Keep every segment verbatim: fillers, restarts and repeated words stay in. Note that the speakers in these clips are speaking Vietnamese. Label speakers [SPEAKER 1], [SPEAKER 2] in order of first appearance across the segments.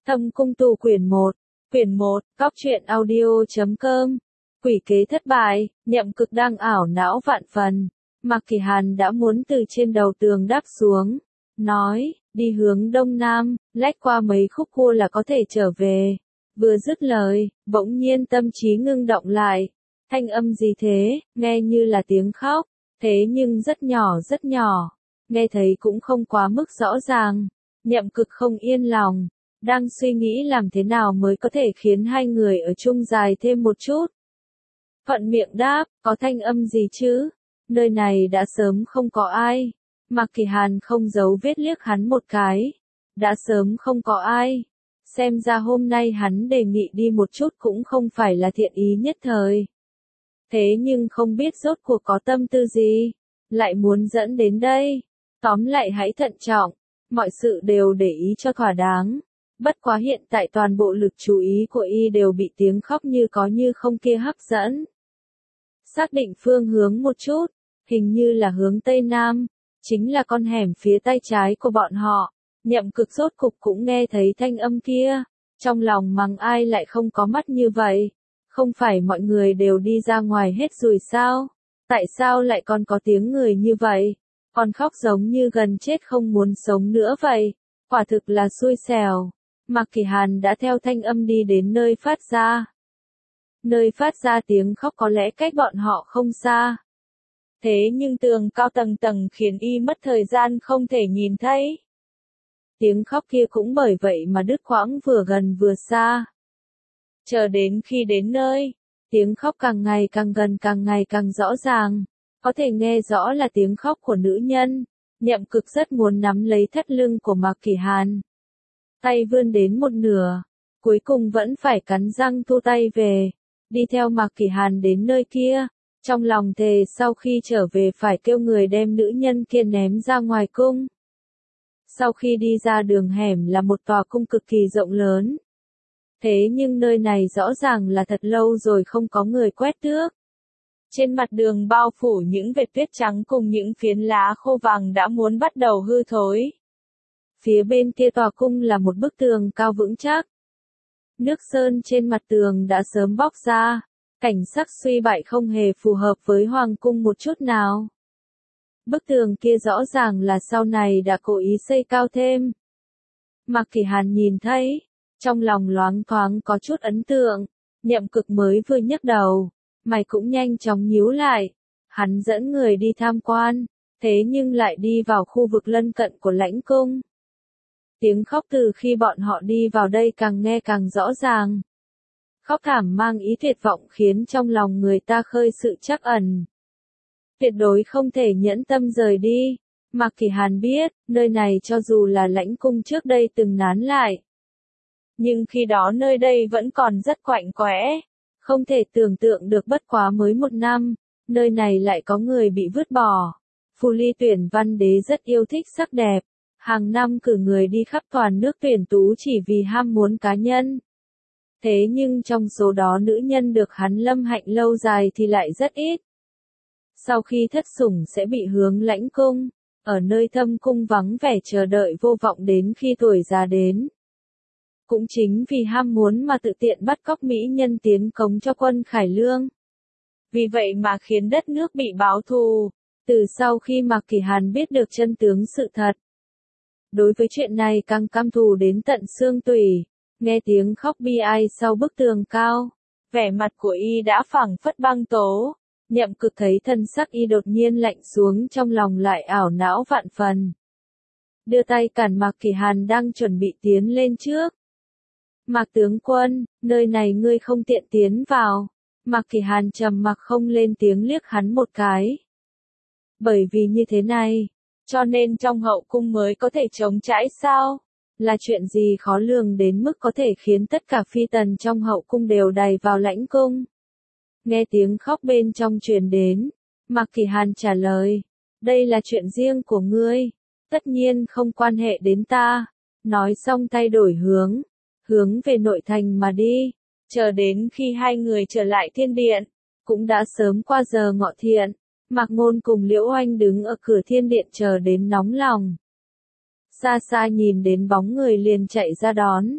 [SPEAKER 1] Thâm cung tù quyển một, quyển một, cóc truyện audio chấm com. Quỷ kế thất bại, Nhậm Cực đang ảo não vạn phần. Mạc Kỳ Hàn đã muốn từ trên đầu tường đáp xuống, nói, đi hướng đông nam, lách qua mấy khúc cua là có thể trở về. Vừa dứt lời, bỗng nhiên tâm trí ngưng động lại. Thanh âm gì thế, nghe như là tiếng khóc, thế nhưng rất nhỏ rất nhỏ, nghe thấy cũng không quá mức rõ ràng. Nhậm Cực không yên lòng, đang suy nghĩ làm thế nào mới có thể khiến hai người ở chung dài thêm một chút. Thuận miệng đáp, có thanh âm gì chứ? Nơi này đã sớm không có ai. Mạc Kỳ Hàn không giấu vết liếc hắn một cái. Đã sớm không có ai. Xem ra hôm nay hắn đề nghị đi một chút cũng không phải là thiện ý nhất thời. Thế nhưng không biết rốt cuộc có tâm tư gì, lại muốn dẫn đến đây. Tóm lại hãy thận trọng, mọi sự đều để ý cho thỏa đáng. Bất quá hiện tại toàn bộ lực chú ý của y đều bị tiếng khóc như có như không kia hấp dẫn. Xác định phương hướng một chút, hình như là hướng Tây Nam, chính là con hẻm phía tay trái của bọn họ. Nhậm Cực rốt cục cũng nghe thấy thanh âm kia, trong lòng mắng ai lại không có mắt như vậy. Không phải mọi người đều đi ra ngoài hết rồi sao? Tại sao lại còn có tiếng người như vậy? Còn khóc giống như gần chết không muốn sống nữa vậy. Quả thực là xui xẻo. Mạc Kỳ Hàn đã theo thanh âm đi đến nơi phát ra. Nơi phát ra tiếng khóc có lẽ cách bọn họ không xa. Thế nhưng tường cao tầng tầng khiến y mất thời gian không thể nhìn thấy. Tiếng khóc kia cũng bởi vậy mà đứt quãng vừa gần vừa xa. Chờ đến khi đến nơi, tiếng khóc càng ngày càng gần càng ngày càng rõ ràng, có thể nghe rõ là tiếng khóc của nữ nhân. Nhậm Cực rất muốn nắm lấy thắt lưng của Mạc Kỳ Hàn. Tay vươn đến một nửa, cuối cùng vẫn phải cắn răng thu tay về, đi theo Mạc Kỳ Hàn đến nơi kia, trong lòng thề sau khi trở về phải kêu người đem nữ nhân kia ném ra ngoài cung. Sau khi đi ra đường hẻm là một tòa cung cực kỳ rộng lớn. Thế nhưng nơi này rõ ràng là thật lâu rồi không có người quét tước. Trên mặt đường bao phủ những vệt tuyết trắng cùng những phiến lá khô vàng đã muốn bắt đầu hư thối. Phía bên kia tòa cung là một bức tường cao vững chắc. Nước sơn trên mặt tường đã sớm bóc ra, cảnh sắc suy bại không hề phù hợp với hoàng cung một chút nào. Bức tường kia rõ ràng là sau này đã cố ý xây cao thêm. Mạc Kỳ Hàn nhìn thấy, trong lòng loáng thoáng có chút ấn tượng. Nhậm Cực mới vừa nhấc đầu, mày cũng nhanh chóng nhíu lại. Hắn dẫn người đi tham quan, thế nhưng lại đi vào khu vực lân cận của lãnh cung. Tiếng khóc từ khi bọn họ đi vào đây càng nghe càng rõ ràng. Khóc thảm mang ý tuyệt vọng khiến trong lòng người ta khơi sự trắc ẩn. Tuyệt đối không thể nhẫn tâm rời đi. Mạc Kỳ Hàn biết, nơi này cho dù là lãnh cung trước đây từng nán lại. Nhưng khi đó nơi đây vẫn còn rất quạnh quẽ. Không thể tưởng tượng được bất quá mới một năm, nơi này lại có người bị vứt bỏ. Phù Ly Tuyển Văn Đế rất yêu thích sắc đẹp. Hàng năm cử người đi khắp toàn nước tuyển tú chỉ vì ham muốn cá nhân. Thế nhưng trong số đó nữ nhân được hắn lâm hạnh lâu dài thì lại rất ít. Sau khi thất sủng sẽ bị hướng lãnh cung, ở nơi thâm cung vắng vẻ chờ đợi vô vọng đến khi tuổi già đến. Cũng chính vì ham muốn mà tự tiện bắt cóc mỹ nhân tiến cống cho quân Khải Lương. Vì vậy mà khiến đất nước bị báo thù, từ sau khi Mạc Kỳ Hàn biết được chân tướng sự thật. Đối với chuyện này càng căm thù đến tận xương tủy, nghe tiếng khóc bi ai sau bức tường cao, vẻ mặt của y đã phảng phất băng tố. Nhậm Cực thấy thân sắc y đột nhiên lạnh xuống trong lòng lại ảo não vạn phần. Đưa tay cản Mạc Kỳ Hàn đang chuẩn bị tiến lên trước. Mạc tướng quân, nơi này ngươi không tiện tiến vào. Mạc Kỳ Hàn trầm mặc không lên tiếng liếc hắn một cái. Bởi vì như thế này, cho nên trong hậu cung mới có thể chống trãi sao? Là chuyện gì khó lường đến mức có thể khiến tất cả phi tần trong hậu cung đều đầy vào lãnh cung? Nghe tiếng khóc bên trong truyền đến, Mạc Kỳ Hàn trả lời, đây là chuyện riêng của ngươi, tất nhiên không quan hệ đến ta. Nói xong thay đổi hướng, hướng về nội thành mà đi, chờ đến khi hai người trở lại thiên điện, cũng đã sớm qua giờ ngọ thiện. Mạc Ngôn cùng Liễu Oanh đứng ở cửa thiên điện chờ đến nóng lòng. Xa xa nhìn đến bóng người liền chạy ra đón.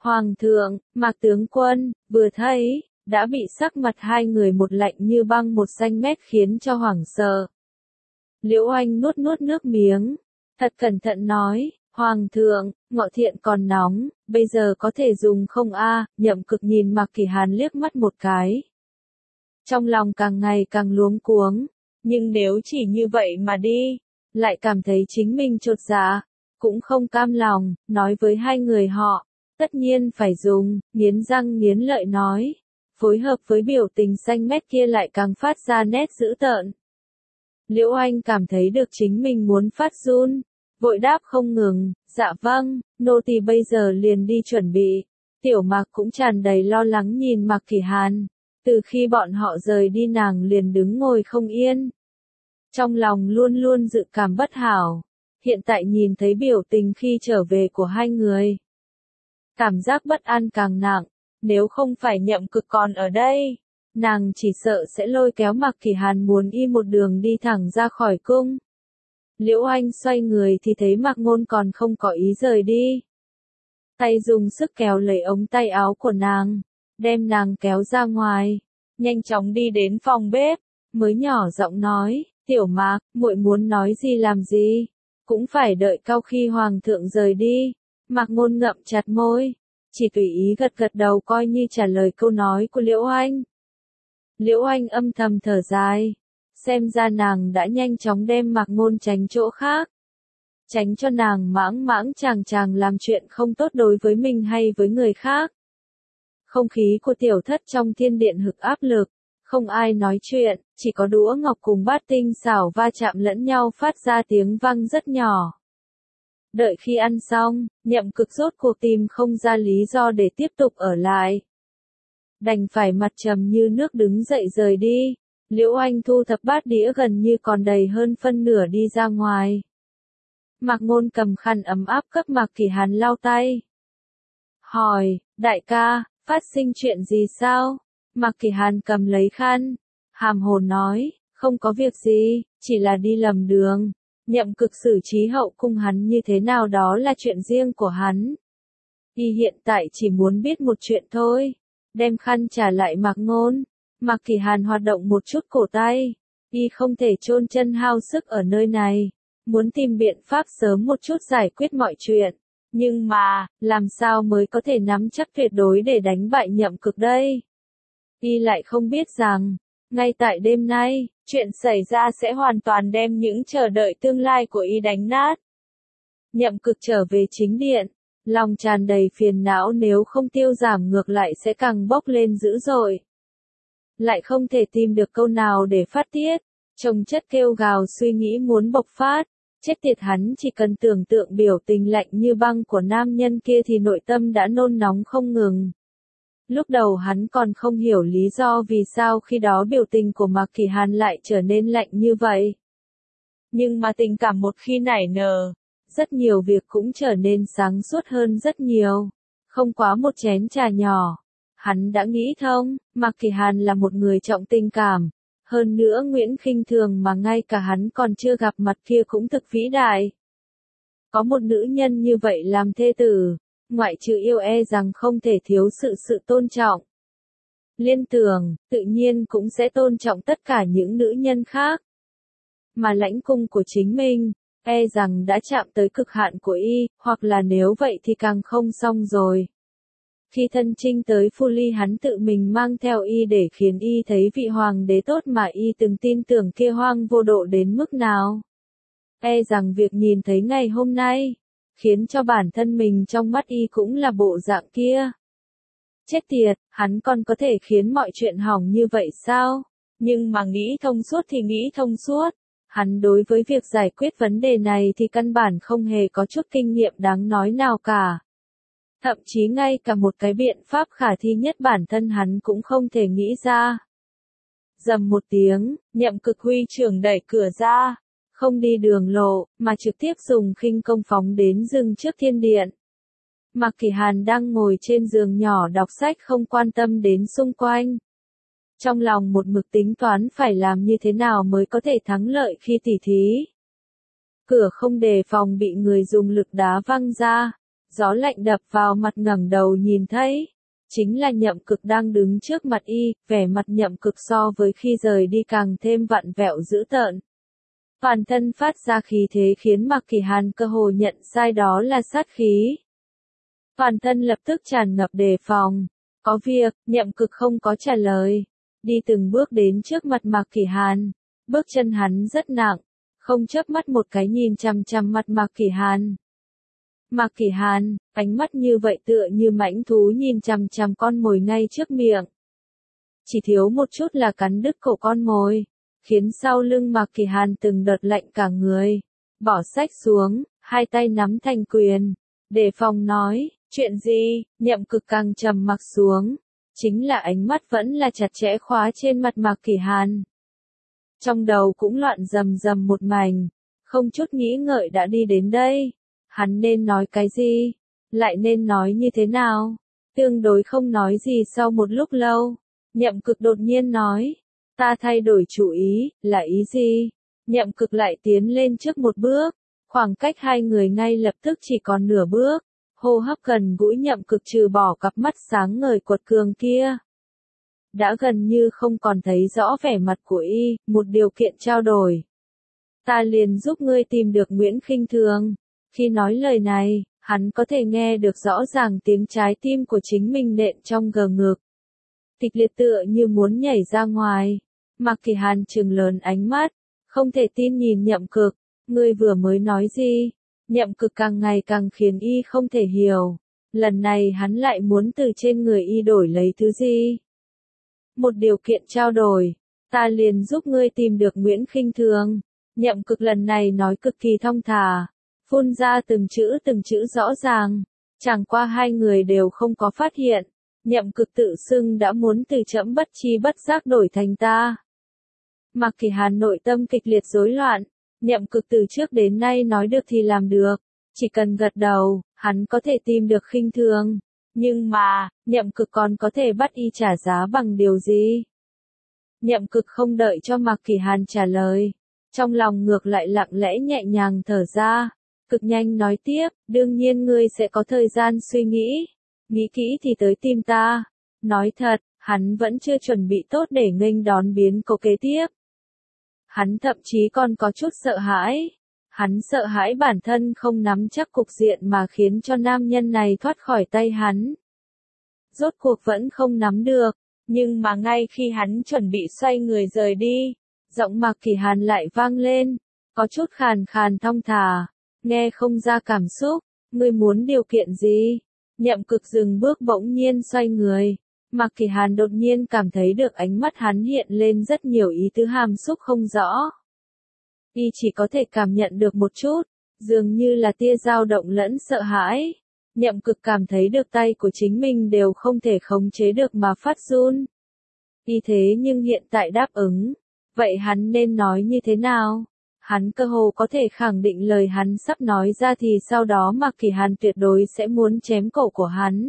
[SPEAKER 1] Hoàng thượng, Mạc tướng quân, vừa thấy, đã bị sắc mặt hai người một lạnh như băng một xanh mét khiến cho hoảng sợ. Liễu Oanh nuốt nuốt nước miếng, thật cẩn thận nói, Hoàng thượng, ngọ thiện còn nóng, bây giờ có thể dùng không a? Nhậm Cực nhìn Mạc Kỳ Hàn liếc mắt một cái. Trong lòng càng ngày càng luống cuống, nhưng nếu chỉ như vậy mà đi, lại cảm thấy chính mình chột dạ, cũng không cam lòng, nói với hai người họ, tất nhiên phải dùng, nghiến răng nghiến lợi nói, phối hợp với biểu tình xanh mét kia lại càng phát ra nét dữ tợn. Liễu Oanh cảm thấy được chính mình muốn phát run, vội đáp không ngừng, dạ vâng, nô tỳ bây giờ liền đi chuẩn bị. Tiểu Mạc cũng tràn đầy lo lắng nhìn Mạc Kỳ Hàn, từ khi bọn họ rời đi nàng liền đứng ngồi không yên. Trong lòng luôn luôn dự cảm bất hảo, hiện tại nhìn thấy biểu tình khi trở về của hai người. Cảm giác bất an càng nặng, nếu không phải Nhậm Cực còn ở đây, nàng chỉ sợ sẽ lôi kéo Mạc Kỳ Hàn muốn y một đường đi thẳng ra khỏi cung. Liễu Oanh xoay người thì thấy Mạc Ngôn còn không có ý rời đi. Tay dùng sức kéo lấy ống tay áo của nàng, đem nàng kéo ra ngoài, nhanh chóng đi đến phòng bếp, mới nhỏ giọng nói, Tiểu Mạc, muội muốn nói gì làm gì, cũng phải đợi cao khi Hoàng thượng rời đi. Mạc Ngôn ngậm chặt môi, chỉ tùy ý gật gật đầu coi như trả lời câu nói của Liễu Oanh. Liễu Oanh âm thầm thở dài, xem ra nàng đã nhanh chóng đem Mạc Ngôn tránh chỗ khác. Tránh cho nàng mãng mãng chàng chàng làm chuyện không tốt đối với mình hay với người khác. Không khí của tiểu thất trong thiên điện hực áp lực, không ai nói chuyện, chỉ có đũa ngọc cùng bát tinh xảo va chạm lẫn nhau phát ra tiếng vang rất nhỏ. Đợi khi ăn xong, Nhậm Cực rốt cuộc tìm không ra lý do để tiếp tục ở lại. Đành phải mặt trầm như nước đứng dậy rời đi. Liễu Oanh thu thập bát đĩa gần như còn đầy hơn phân nửa đi ra ngoài. Mạc Ngôn cầm khăn ấm áp cấp Mạc Kỳ Hàn lau tay. Hỏi, đại ca, phát sinh chuyện gì sao? Mạc Kỳ Hàn cầm lấy khăn, hàm hồ nói, không có việc gì, chỉ là đi lầm đường. Nhậm Cực xử trí hậu cung hắn như thế nào đó là chuyện riêng của hắn. Y hiện tại chỉ muốn biết một chuyện thôi. Đem khăn trả lại Mạc Ngôn. Mạc Kỳ Hàn hoạt động một chút cổ tay. Y không thể chôn chân hao sức ở nơi này. Muốn tìm biện pháp sớm một chút giải quyết mọi chuyện. Nhưng mà, làm sao mới có thể nắm chắc tuyệt đối để đánh bại Nhậm Cực đây? Y lại không biết rằng, ngay tại đêm nay, chuyện xảy ra sẽ hoàn toàn đem những chờ đợi tương lai của Y đánh nát. Nhậm Cực trở về chính điện, lòng tràn đầy phiền não, nếu không tiêu giảm ngược lại sẽ càng bốc lên dữ dội. Lại không thể tìm được câu nào để phát tiết, chồng chất kêu gào suy nghĩ muốn bộc phát. Chết tiệt, hắn chỉ cần tưởng tượng biểu tình lạnh như băng của nam nhân kia thì nội tâm đã nôn nóng không ngừng. Lúc đầu hắn còn không hiểu lý do vì sao khi đó biểu tình của Mạc Kỳ Hàn lại trở nên lạnh như vậy. Nhưng mà tình cảm một khi nảy nở, rất nhiều việc cũng trở nên sáng suốt hơn rất nhiều. Không quá một chén trà nhỏ, hắn đã nghĩ thông, Mạc Kỳ Hàn là một người trọng tình cảm. Hơn nữa Nguyễn Khinh Thường mà ngay cả hắn còn chưa gặp mặt kia cũng thực vĩ đại. Có một nữ nhân như vậy làm thê tử, ngoại trừ yêu e rằng không thể thiếu sự sự tôn trọng. Liên Tưởng, tự nhiên cũng sẽ tôn trọng tất cả những nữ nhân khác. Mà lãnh cung của chính mình, e rằng đã chạm tới cực hạn của y, hoặc là nếu vậy thì càng không xong rồi. Khi thân chinh tới Phu Ly hắn tự mình mang theo y để khiến y thấy vị hoàng đế tốt mà y từng tin tưởng kia hoang vô độ đến mức nào. E rằng việc nhìn thấy ngày hôm nay, khiến cho bản thân mình trong mắt y cũng là bộ dạng kia. Chết tiệt, hắn còn có thể khiến mọi chuyện hỏng như vậy sao? Nhưng mà nghĩ thông suốt thì nghĩ thông suốt. Hắn đối với việc giải quyết vấn đề này thì căn bản không hề có chút kinh nghiệm đáng nói nào cả. Thậm chí ngay cả một cái biện pháp khả thi nhất bản thân hắn cũng không thể nghĩ ra. Rầm một tiếng, Nhậm Cực huy trưởng đẩy cửa ra, không đi đường lộ, mà trực tiếp dùng khinh công phóng đến dừng trước thiên điện. Mạc Kỳ Hàn đang ngồi trên giường nhỏ đọc sách không quan tâm đến xung quanh. Trong lòng một mực tính toán phải làm như thế nào mới có thể thắng lợi khi tỉ thí. Cửa không đề phòng bị người dùng lực đá văng ra. Gió lạnh đập vào mặt ngẩng đầu nhìn thấy. Chính là Nhậm Cực đang đứng trước mặt y, vẻ mặt Nhậm Cực so với khi rời đi càng thêm vặn vẹo dữ tợn. Toàn thân phát ra khí thế khiến Mạc Kỳ Hàn cơ hồ nhận sai đó là sát khí. Toàn thân lập tức tràn ngập đề phòng. Có việc, Nhậm Cực không có trả lời. Đi từng bước đến trước mặt Mạc Kỳ Hàn. Bước chân hắn rất nặng, không chớp mắt một cái nhìn chằm chằm mặt Mạc Kỳ Hàn. Mạc Kỳ Hàn, ánh mắt như vậy tựa như mãnh thú nhìn chằm chằm con mồi ngay trước miệng. Chỉ thiếu một chút là cắn đứt cổ con mồi, khiến sau lưng Mạc Kỳ Hàn từng đợt lạnh cả người. Bỏ sách xuống, hai tay nắm thành quyền, đề phòng nói, chuyện gì? Nhậm Cực càng trầm mặc xuống, chính là ánh mắt vẫn là chặt chẽ khóa trên mặt Mạc Kỳ Hàn. Trong đầu cũng loạn rầm rầm một mảnh, không chút nghĩ ngợi đã đi đến đây. Hắn nên nói cái gì? Lại nên nói như thế nào? Tương đối không nói gì sau một lúc lâu. Nhậm Cực đột nhiên nói. Ta thay đổi chủ ý, là ý gì? Nhậm Cực lại tiến lên trước một bước. Khoảng cách hai người ngay lập tức chỉ còn nửa bước. Hô hấp gần gũi Nhậm Cực trừ bỏ cặp mắt sáng ngời quật cường kia. Đã gần như không còn thấy rõ vẻ mặt của y, một điều kiện trao đổi. Ta liền giúp ngươi tìm được Nguyễn Khinh Thường. Khi nói lời này, hắn có thể nghe được rõ ràng tiếng trái tim của chính mình nện trong gờ ngực. Kịch liệt tựa như muốn nhảy ra ngoài. Mạc Kỳ Hàn trừng lớn ánh mắt, không thể tin nhìn Nhậm Cực. Ngươi vừa mới nói gì? Nhậm Cực càng ngày càng khiến y không thể hiểu. Lần này hắn lại muốn từ trên người y đổi lấy thứ gì? Một điều kiện trao đổi. Ta liền giúp ngươi tìm được Nguyễn Khinh Thường. Nhậm Cực lần này nói cực kỳ thong thả. Phun ra từng chữ từng chữ rõ ràng. Chẳng qua hai người đều không có phát hiện. Nhậm Cực tự xưng đã muốn từ trẫm bất chi bất giác đổi thành ta. Mạc Kỳ Hàn nội tâm kịch liệt rối loạn. Nhậm Cực từ trước đến nay nói được thì làm được. Chỉ cần gật đầu, hắn có thể tìm được Khinh Thường. Nhưng mà, Nhậm Cực còn có thể bắt y trả giá bằng điều gì? Nhậm Cực không đợi cho Mạc Kỳ Hàn trả lời. Trong lòng ngược lại lặng lẽ nhẹ nhàng thở ra. Cực nhanh nói tiếp, đương nhiên ngươi sẽ có thời gian suy nghĩ. Nghĩ kỹ thì tới tìm ta. Nói thật, hắn vẫn chưa chuẩn bị tốt để nghênh đón biến cố kế tiếp. Hắn thậm chí còn có chút sợ hãi. Hắn sợ hãi bản thân không nắm chắc cục diện mà khiến cho nam nhân này thoát khỏi tay hắn. Rốt cuộc vẫn không nắm được, nhưng mà ngay khi hắn chuẩn bị xoay người rời đi, giọng Mạc Kỳ Hàn lại vang lên, có chút khàn khàn thong thả, nghe không ra cảm xúc, ngươi muốn điều kiện gì? Nhậm Cực dừng bước bỗng nhiên xoay người. Mạc Kỳ Hàn đột nhiên cảm thấy được ánh mắt hắn hiện lên rất nhiều ý tứ hàm xúc không rõ. Y chỉ có thể cảm nhận được một chút, dường như là tia dao động lẫn sợ hãi. Nhậm Cực cảm thấy được tay của chính mình đều không thể khống chế được mà phát run. Y thế nhưng hiện tại đáp ứng. Vậy hắn nên nói như thế nào? Hắn cơ hồ có thể khẳng định lời hắn sắp nói ra thì sau đó Mạc Kỳ Hàn tuyệt đối sẽ muốn chém cổ của hắn.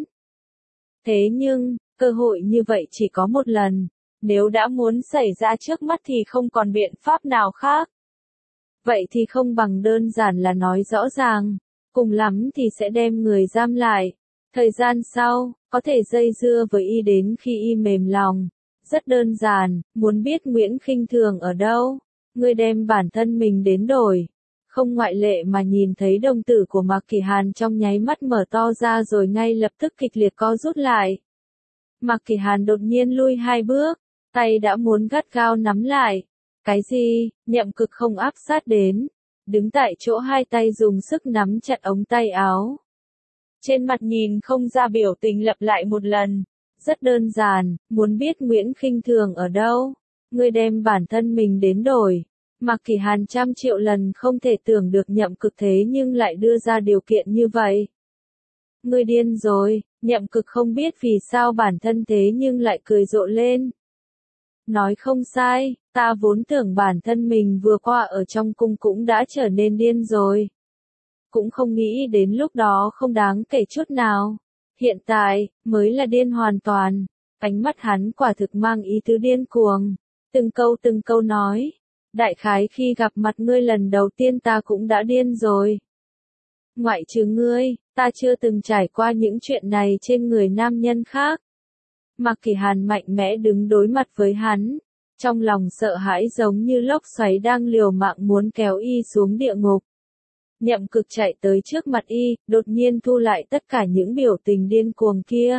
[SPEAKER 1] Thế nhưng, cơ hội như vậy chỉ có một lần. Nếu đã muốn xảy ra trước mắt thì không còn biện pháp nào khác. Vậy thì không bằng đơn giản là nói rõ ràng. Cùng lắm thì sẽ đem người giam lại. Thời gian sau, có thể dây dưa với y đến khi y mềm lòng. Rất đơn giản, muốn biết Nguyễn Khinh Thường ở đâu. Ngươi đem bản thân mình đến đổi. Không ngoại lệ mà nhìn thấy đồng tử của Mạc Kỳ Hàn trong nháy mắt mở to ra rồi ngay lập tức kịch liệt co rút lại. Mạc Kỳ Hàn đột nhiên lui hai bước, tay đã muốn gắt gao nắm lại. Cái gì? Nhậm Cực không áp sát đến. Đứng tại chỗ hai tay dùng sức nắm chặt ống tay áo. Trên mặt nhìn không ra biểu tình lặp lại một lần. Rất đơn giản, muốn biết Nguyễn Khinh Thường ở đâu. Ngươi đem bản thân mình đến đổi. Mạc Kỳ Hàn trăm triệu lần không thể tưởng được Nhậm Cực thế nhưng lại đưa ra điều kiện như vậy. Ngươi điên rồi, Nhậm Cực không biết vì sao bản thân thế nhưng lại cười rộ lên. Nói không sai, ta vốn tưởng bản thân mình vừa qua ở trong cung cũng đã trở nên điên rồi. Cũng không nghĩ đến lúc đó không đáng kể chút nào. Hiện tại, mới là điên hoàn toàn. Ánh mắt hắn quả thực mang ý tứ điên cuồng. Từng câu từng câu nói. Đại khái khi gặp mặt ngươi lần đầu tiên ta cũng đã điên rồi. Ngoại trừ ngươi, ta chưa từng trải qua những chuyện này trên người nam nhân khác. Mạc Kỳ Hàn mạnh mẽ đứng đối mặt với hắn, trong lòng sợ hãi giống như lốc xoáy đang liều mạng muốn kéo y xuống địa ngục. Nhậm Cực chạy tới trước mặt y, đột nhiên thu lại tất cả những biểu tình điên cuồng kia.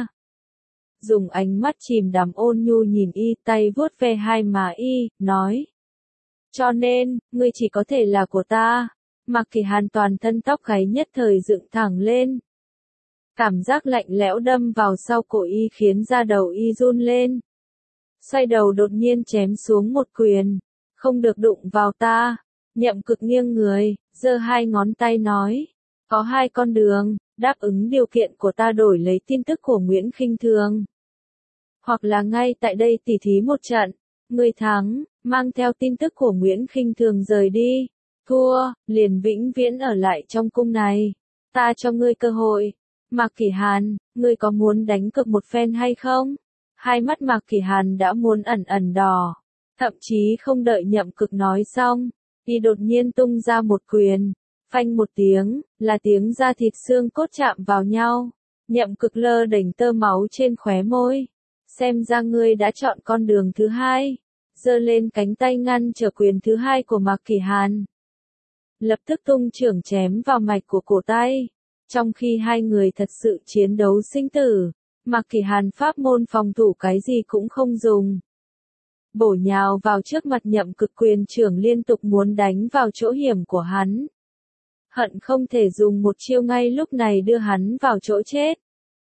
[SPEAKER 1] Dùng ánh mắt chìm đắm ôn nhu nhìn y, tay vuốt ve hai má y, nói. Cho nên, ngươi chỉ có thể là của ta. Mạc Kỳ Hàn toàn thân tóc gáy nhất thời dựng thẳng lên. Cảm giác lạnh lẽo đâm vào sau cổ y khiến da đầu y run lên. Xoay đầu đột nhiên chém xuống một quyền. Không được đụng vào ta. Nhậm Cực nghiêng người, giơ hai ngón tay nói. Có hai con đường, đáp ứng điều kiện của ta đổi lấy tin tức của Nguyễn Khinh Thường. Hoặc là ngay tại đây tỉ thí một trận. Người thắng, mang theo tin tức của Nguyễn Khinh Thường rời đi. Thua, liền vĩnh viễn ở lại trong cung này. Ta cho ngươi cơ hội. Mạc Kỳ Hàn, ngươi có muốn đánh cược một phen hay không? Hai mắt Mạc Kỳ Hàn đã muốn ẩn ẩn đỏ. Thậm chí không đợi Nhậm Cực nói xong, y đột nhiên tung ra một quyền. Phanh một tiếng, là tiếng da thịt xương cốt chạm vào nhau. Nhậm Cực lơ đễnh tơ máu trên khóe môi. Xem ra ngươi đã chọn con đường thứ hai. Giơ lên cánh tay ngăn trở quyền thứ hai của Mạc Kỳ Hàn. Lập tức tung chưởng chém vào mạch của cổ tay. Trong khi hai người thật sự chiến đấu sinh tử, Mạc Kỳ Hàn pháp môn phòng thủ cái gì cũng không dùng. Bổ nhào vào trước mặt Nhậm Cực, quyền chưởng liên tục muốn đánh vào chỗ hiểm của hắn. Hận không thể dùng một chiêu ngay lúc này đưa hắn vào chỗ chết.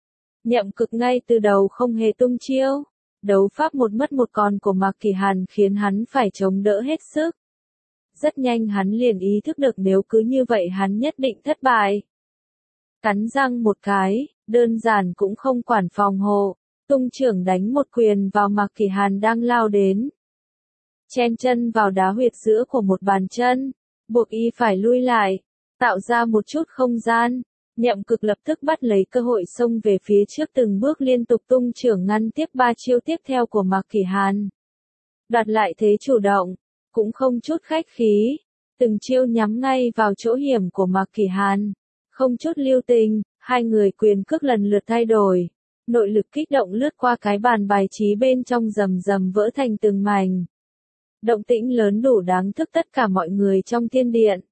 [SPEAKER 1] Nhậm Cực ngay từ đầu không hề tung chiêu. Đấu pháp một mất một còn của Mạc Kỳ Hàn khiến hắn phải chống đỡ hết sức. Rất nhanh hắn liền ý thức được nếu cứ như vậy hắn nhất định thất bại. Cắn răng một cái, đơn giản cũng không quản phòng hộ, tung chưởng đánh một quyền vào Mạc Kỳ Hàn đang lao đến. Chen chân vào đá huyệt giữa của một bàn chân, buộc y phải lui lại, tạo ra một chút không gian. Nhậm Cực lập tức bắt lấy cơ hội xông về phía trước, từng bước liên tục tung chưởng ngăn tiếp ba chiêu tiếp theo của Mạc Kỳ Hàn. Đoạt lại thế chủ động, cũng không chút khách khí, từng chiêu nhắm ngay vào chỗ hiểm của Mạc Kỳ Hàn. Không chút lưu tình, hai người quyền cước lần lượt thay đổi. Nội lực kích động lướt qua cái bàn bài trí bên trong, rầm rầm vỡ thành từng mảnh. Động tĩnh lớn đủ đáng thức tất cả mọi người trong thiên điện.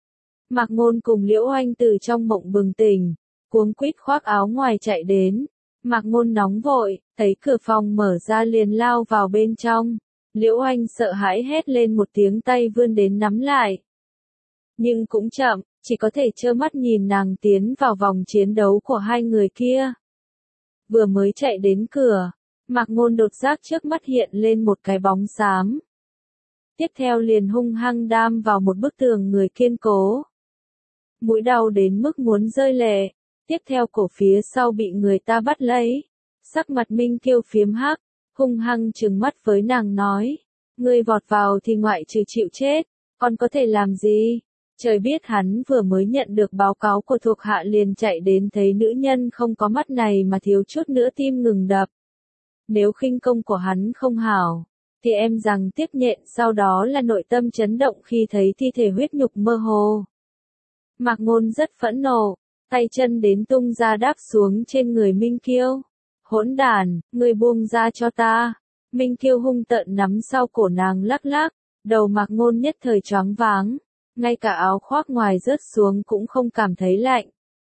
[SPEAKER 1] Mạc Ngôn cùng Liễu Oanh từ trong mộng bừng tỉnh, cuống quýt khoác áo ngoài chạy đến. Mạc Ngôn nóng vội, thấy cửa phòng mở ra liền lao vào bên trong. Liễu Oanh sợ hãi hét lên một tiếng, tay vươn đến nắm lại. Nhưng cũng chậm, chỉ có thể trơ mắt nhìn nàng tiến vào vòng chiến đấu của hai người kia. Vừa mới chạy đến cửa, Mạc Ngôn đột giác trước mắt hiện lên một cái bóng xám. Tiếp theo liền hung hăng đam vào một bức tường người kiên cố. Mũi đau đến mức muốn rơi lệ. Tiếp theo cổ phía sau bị người ta bắt lấy. Sắc mặt Minh Kiêu phiếm hắc, hung hăng trừng mắt với nàng nói. Ngươi vọt vào thì ngoại trừ chịu chết, còn có thể làm gì? Trời biết hắn vừa mới nhận được báo cáo của thuộc hạ liền chạy đến thấy nữ nhân không có mắt này mà thiếu chút nữa tim ngừng đập. Nếu khinh công của hắn không hảo, thì em rằng tiếp nhện sau đó là nội tâm chấn động khi thấy thi thể huyết nhục mơ hồ. Mạc Ngôn rất phẫn nộ, tay chân đến tung ra đáp xuống trên người Minh Kiêu. Hỗn đản, ngươi buông ra cho ta. Minh Kiêu hung tợn nắm sau cổ nàng lắc lắc, đầu Mạc Ngôn nhất thời choáng váng. Ngay cả áo khoác ngoài rớt xuống cũng không cảm thấy lạnh.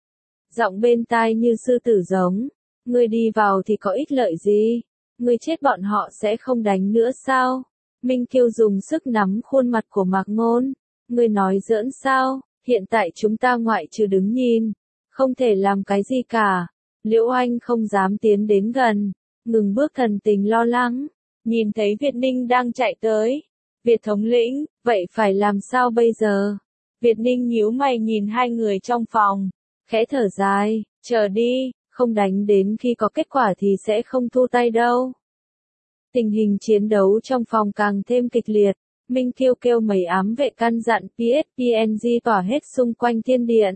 [SPEAKER 1] Giọng bên tai như sư tử giống. Ngươi đi vào thì có ích lợi gì? Ngươi chết bọn họ sẽ không đánh nữa sao? Minh Kiêu dùng sức nắm khuôn mặt của Mạc Ngôn. Ngươi nói giỡn sao? Hiện tại chúng ta ngoại trừ đứng nhìn, không thể làm cái gì cả. Liễu Oanh không dám tiến đến gần, ngừng bước thần tình lo lắng. Nhìn thấy Việt Ninh đang chạy tới. Việt thống lĩnh, vậy phải làm sao bây giờ? Việt Ninh nhíu mày nhìn hai người trong phòng, khẽ thở dài, chờ đi, không đánh đến khi có kết quả thì sẽ không thu tay đâu. Tình hình chiến đấu trong phòng càng thêm kịch liệt, Minh Kiêu kêu mấy ám vệ căn dặn pê ét pê en giê tỏa hết xung quanh thiên điện.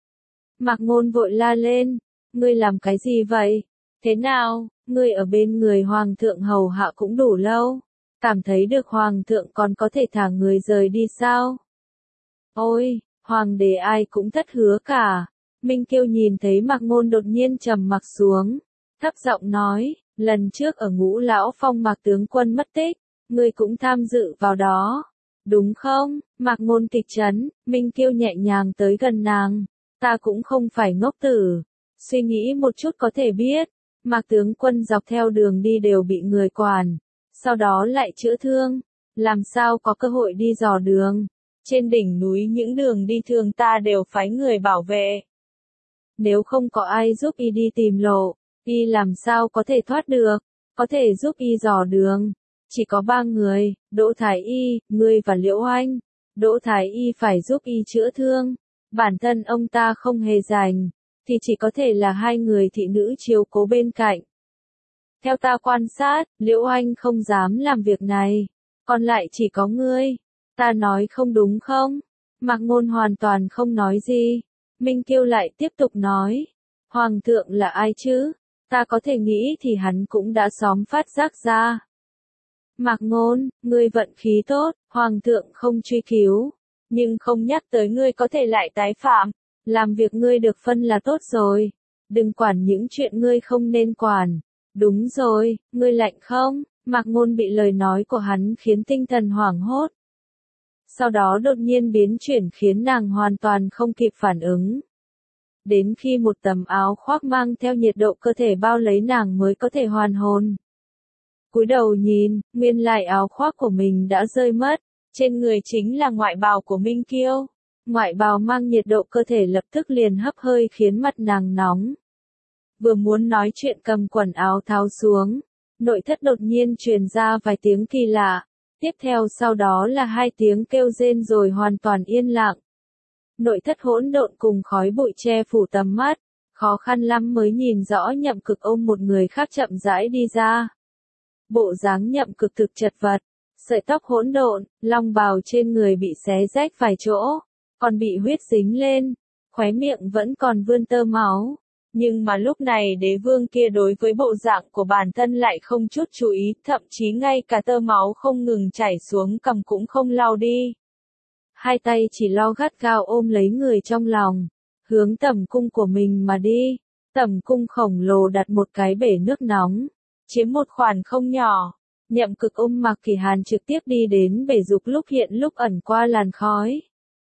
[SPEAKER 1] Mạc Ngôn vội la lên, ngươi làm cái gì vậy? Thế nào, ngươi ở bên người hoàng thượng hầu hạ cũng đủ lâu. Cảm thấy được hoàng thượng còn có thể thả người rời đi sao? Ôi, Hoàng đế ai cũng thất hứa cả. Minh Kiêu nhìn thấy Mạc Ngôn đột nhiên trầm mặc xuống, thấp giọng nói, lần trước ở Ngũ Lão Phong Mạc tướng quân mất tích, ngươi cũng tham dự vào đó, đúng không? Mạc Ngôn kịch chấn, Minh Kiêu nhẹ nhàng tới gần nàng, ta cũng không phải ngốc tử, suy nghĩ một chút có thể biết, Mạc tướng quân dọc theo đường đi đều bị người quản, sau đó lại chữa thương, làm sao có cơ hội đi dò đường, trên đỉnh núi những đường đi thường ta đều phái người bảo vệ. Nếu không có ai giúp y đi tìm lộ, y làm sao có thể thoát được, có thể giúp y dò đường. Chỉ có ba người, Đỗ Thái Y, ngươi và Liễu Anh. Đỗ Thái Y phải giúp y chữa thương. Bản thân ông ta không hề rảnh, thì chỉ có thể là hai người thị nữ chiếu cố bên cạnh. Theo ta quan sát, Liễu Anh không dám làm việc này, còn lại chỉ có ngươi. Ta nói không đúng không? Mạc Ngôn hoàn toàn không nói gì. Minh Kiêu lại tiếp tục nói, Hoàng thượng là ai chứ? Ta có thể nghĩ thì hắn cũng đã xóm phát giác ra. Mạc Ngôn, ngươi vận khí tốt, Hoàng thượng không truy cứu, nhưng không nhắc tới ngươi có thể lại tái phạm, làm việc ngươi được phân là tốt rồi, đừng quản những chuyện ngươi không nên quản. Đúng rồi, ngươi lạnh không? Mạc Ngôn bị lời nói của hắn khiến tinh thần hoảng hốt. Sau đó đột nhiên biến chuyển khiến nàng hoàn toàn không kịp phản ứng. Đến khi một tấm áo khoác mang theo nhiệt độ cơ thể bao lấy nàng mới có thể hoàn hồn. Cúi đầu nhìn, nguyên lại áo khoác của mình đã rơi mất, trên người chính là ngoại bào của Minh Kiêu. Ngoại bào mang nhiệt độ cơ thể lập tức liền hấp hơi khiến mặt nàng nóng. Vừa muốn nói chuyện cầm quần áo tháo xuống, nội thất đột nhiên truyền ra vài tiếng kỳ lạ. Tiếp theo sau đó là hai tiếng kêu rên rồi hoàn toàn yên lặng. Nội thất hỗn độn cùng khói bụi che phủ tầm mắt, khó khăn lắm mới nhìn rõ Nhậm Cực ôm một người khác chậm rãi đi ra. Bộ dáng Nhậm Cực thực chật vật, sợi tóc hỗn độn, long bào trên người bị xé rách vài chỗ, còn bị huyết dính lên, khóe miệng vẫn còn vươn tơ máu. Nhưng mà lúc này đế vương kia đối với bộ dạng của bản thân lại không chút chú ý, thậm chí ngay cả tơ máu không ngừng chảy xuống cằm cũng không lau đi. Hai tay chỉ lo gắt gao ôm lấy người trong lòng, hướng tẩm cung của mình mà đi. Tẩm cung khổng lồ đặt một cái bể nước nóng, chiếm một khoản không nhỏ. Nhậm Cực ôm Mạc Kỳ Hàn trực tiếp đi đến bể dục lúc hiện lúc ẩn qua làn khói.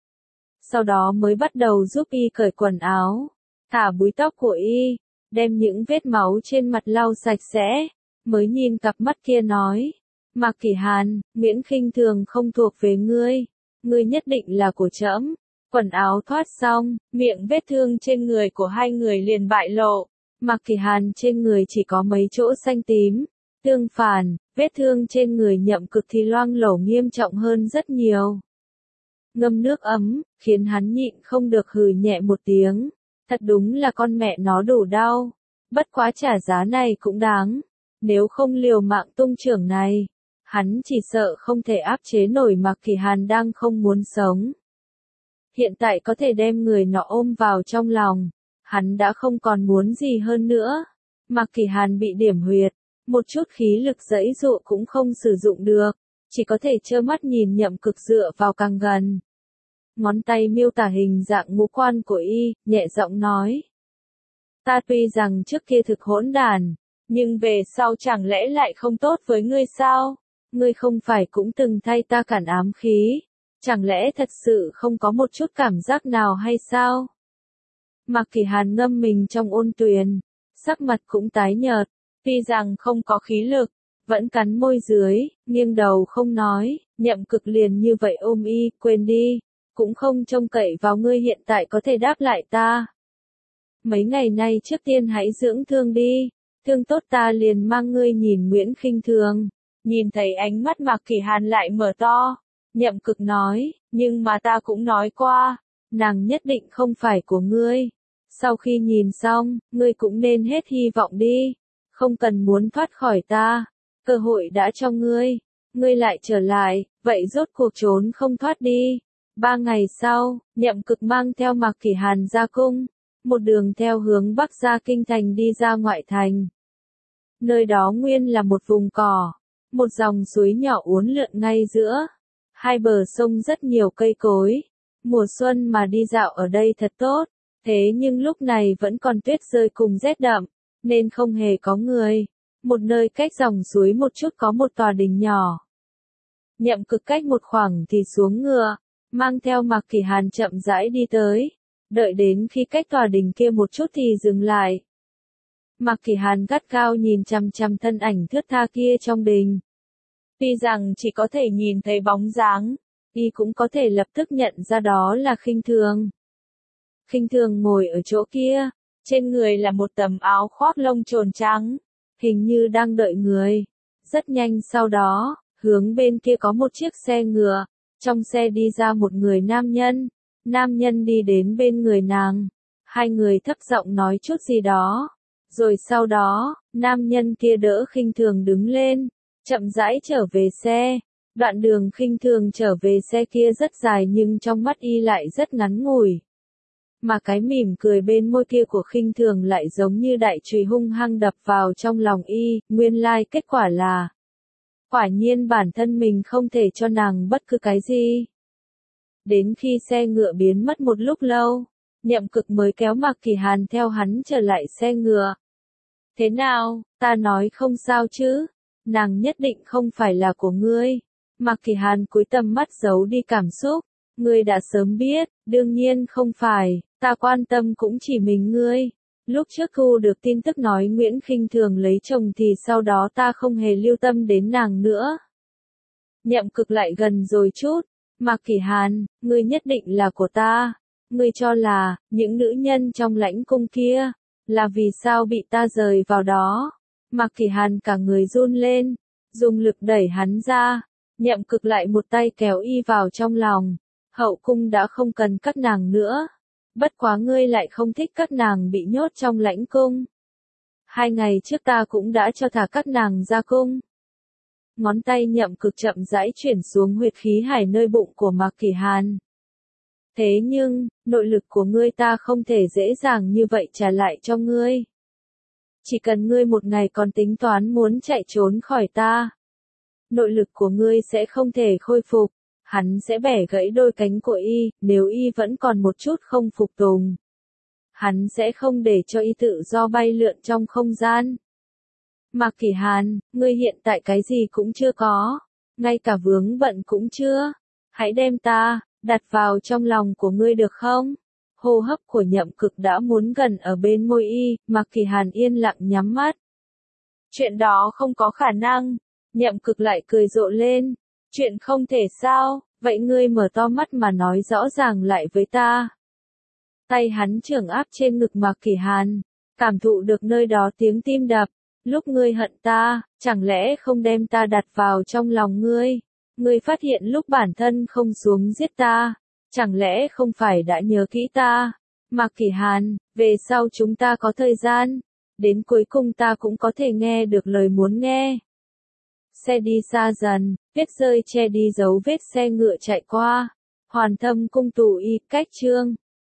[SPEAKER 1] Sau đó mới bắt đầu giúp y cởi quần áo, thả búi tóc của y, đem những vết máu trên mặt lau sạch sẽ, mới nhìn cặp mắt kia nói, Mạc Kỳ Hàn, miễn khinh thường không thuộc về ngươi, ngươi nhất định là của trẫm. Quần áo thoát xong, miệng vết thương trên người của hai người liền bại lộ, Mạc Kỳ Hàn trên người chỉ có mấy chỗ xanh tím, tương phản, vết thương trên người Nhậm Cực thì loang lổ nghiêm trọng hơn rất nhiều. Ngâm nước ấm, khiến hắn nhịn không được hừ nhẹ một tiếng. Thật đúng là con mẹ nó đủ đau. Bất quá trả giá này cũng đáng. Nếu không liều mạng tung trưởng này, hắn chỉ sợ không thể áp chế nổi Mạc Kỳ Hàn đang không muốn sống. Hiện tại có thể đem người nọ ôm vào trong lòng, hắn đã không còn muốn gì hơn nữa. Mạc Kỳ Hàn bị điểm huyệt, một chút khí lực giãy giụa cũng không sử dụng được, chỉ có thể trơ mắt nhìn Nhậm Cực dựa vào càng gần. Ngón tay miêu tả hình dạng ngũ quan của y, nhẹ giọng nói. Ta tuy rằng trước kia thực hỗn đản, nhưng về sau chẳng lẽ lại không tốt với ngươi sao? Ngươi không phải cũng từng thay ta cản ám khí, chẳng lẽ thật sự không có một chút cảm giác nào hay sao? Mạc Kỳ Hàn ngâm mình trong ôn tuyền, sắc mặt cũng tái nhợt, tuy rằng không có khí lực, vẫn cắn môi dưới, nghiêng đầu không nói. Nhậm Cực liền như vậy ôm y, quên đi, cũng không trông cậy vào ngươi hiện tại có thể đáp lại ta. Mấy ngày nay trước tiên hãy dưỡng thương đi, thương tốt ta liền mang ngươi nhìn Nguyễn Khinh Thường. Nhìn thấy ánh mắt Mạc Kỳ Hàn lại mở to, Nhậm Cực nói, nhưng mà ta cũng nói qua, nàng nhất định không phải của ngươi. Sau khi nhìn xong, ngươi cũng nên hết hy vọng đi, không cần muốn thoát khỏi ta, cơ hội đã cho ngươi, ngươi lại trở lại, vậy rốt cuộc trốn không thoát đi. Ba ngày sau, Nhậm Cực mang theo Mạc Kỳ Hàn ra cung, một đường theo hướng bắc ra kinh thành đi ra ngoại thành. Nơi đó nguyên là một vùng cỏ, một dòng suối nhỏ uốn lượn ngay giữa, hai bờ sông rất nhiều cây cối, Mùa xuân mà đi dạo ở đây thật tốt, thế nhưng lúc này vẫn còn tuyết rơi cùng rét đậm, nên không hề có người. Một nơi cách dòng suối một chút có một tòa đình nhỏ. Nhậm Cực cách một khoảng thì xuống ngựa, mang theo Mạc Kỳ Hàn chậm rãi đi tới, đợi đến khi cách tòa đình kia một chút thì dừng lại. Mạc Kỳ Hàn gắt gao nhìn chằm chằm thân ảnh thướt tha kia trong đình. Tuy rằng chỉ có thể nhìn thấy bóng dáng, y cũng có thể lập tức nhận ra đó là Khinh Thường. Khinh Thường ngồi ở chỗ kia, trên người là một tấm áo khoác lông trồn trắng, hình như đang đợi người. Rất nhanh sau đó, hướng bên kia có một chiếc xe ngựa, trong xe đi ra một người nam nhân. Nam nhân đi đến bên người nàng, hai người thấp giọng nói chút gì đó. Rồi sau đó, nam nhân kia đỡ Khinh Thường đứng lên, chậm rãi trở về xe. Đoạn đường Khinh Thường trở về xe kia rất dài nhưng trong mắt y lại rất ngắn ngủi. Mà cái mỉm cười bên môi kia của Khinh Thường lại giống như đại chùy hung hăng đập vào trong lòng y, nguyên lai kết quả là quả nhiên bản thân mình không thể cho nàng bất cứ cái gì. Đến khi xe ngựa biến mất một lúc lâu, Nhậm Cực mới kéo Mạc Kỳ Hàn theo hắn trở lại xe ngựa. Thế nào, ta nói không sao chứ, nàng nhất định không phải là của ngươi. Mạc Kỳ Hàn cúi tầm mắt giấu đi cảm xúc, ngươi đã sớm biết, đương nhiên không phải, ta quan tâm cũng chỉ mình ngươi. Lúc trước thu được tin tức nói Nguyễn Khinh Thường lấy chồng thì sau đó ta không hề lưu tâm đến nàng nữa. Nhậm Cực lại gần rồi chút, Mạc Kỳ Hàn, ngươi nhất định là của ta. Ngươi cho là, những nữ nhân trong lãnh cung kia, là vì sao bị ta rời vào đó. Mạc Kỳ Hàn cả người run lên, dùng lực đẩy hắn ra. Nhậm Cực lại một tay kéo y vào trong lòng. Hậu cung đã không cần các nàng nữa. Bất quá ngươi lại không thích các nàng bị nhốt trong lãnh cung. Hai ngày trước ta cũng đã cho thả các nàng ra cung. Ngón tay Nhậm Cực chậm rãi chuyển xuống huyệt khí hải nơi bụng của Mạc Kỳ Hàn. Thế nhưng, nội lực của ngươi ta không thể dễ dàng như vậy trả lại cho ngươi. Chỉ cần ngươi một ngày còn tính toán muốn chạy trốn khỏi ta, nội lực của ngươi sẽ không thể khôi phục. Hắn sẽ bẻ gãy đôi cánh của y, nếu y vẫn còn một chút không phục tùng. Hắn sẽ không để cho y tự do bay lượn trong không gian. Mạc Kỳ Hàn, ngươi hiện tại cái gì cũng chưa có, ngay cả vướng bận cũng chưa. Hãy đem ta đặt vào trong lòng của ngươi được không? Hô hấp của Nhậm Cực đã muốn gần ở bên môi y, Mạc Kỳ Hàn yên lặng nhắm mắt. Chuyện đó không có khả năng. Nhậm Cực lại cười rộ lên. Chuyện không thể sao, vậy ngươi mở to mắt mà nói rõ ràng lại với ta. Tay hắn chưởng áp trên ngực Mạc Kỳ Hàn, cảm thụ được nơi đó tiếng tim đập. Lúc ngươi hận ta, chẳng lẽ không đem ta đặt vào trong lòng ngươi? Ngươi phát hiện lúc bản thân không xuống giết ta, chẳng lẽ không phải đã nhớ kỹ ta? Mạc Kỳ Hàn, về sau chúng ta có thời gian, đến cuối cùng ta cũng có thể nghe được lời muốn nghe. Xe đi xa dần, tuyết rơi che đi dấu vết xe ngựa chạy qua. Hoàn Thâm cung tù y, cách chương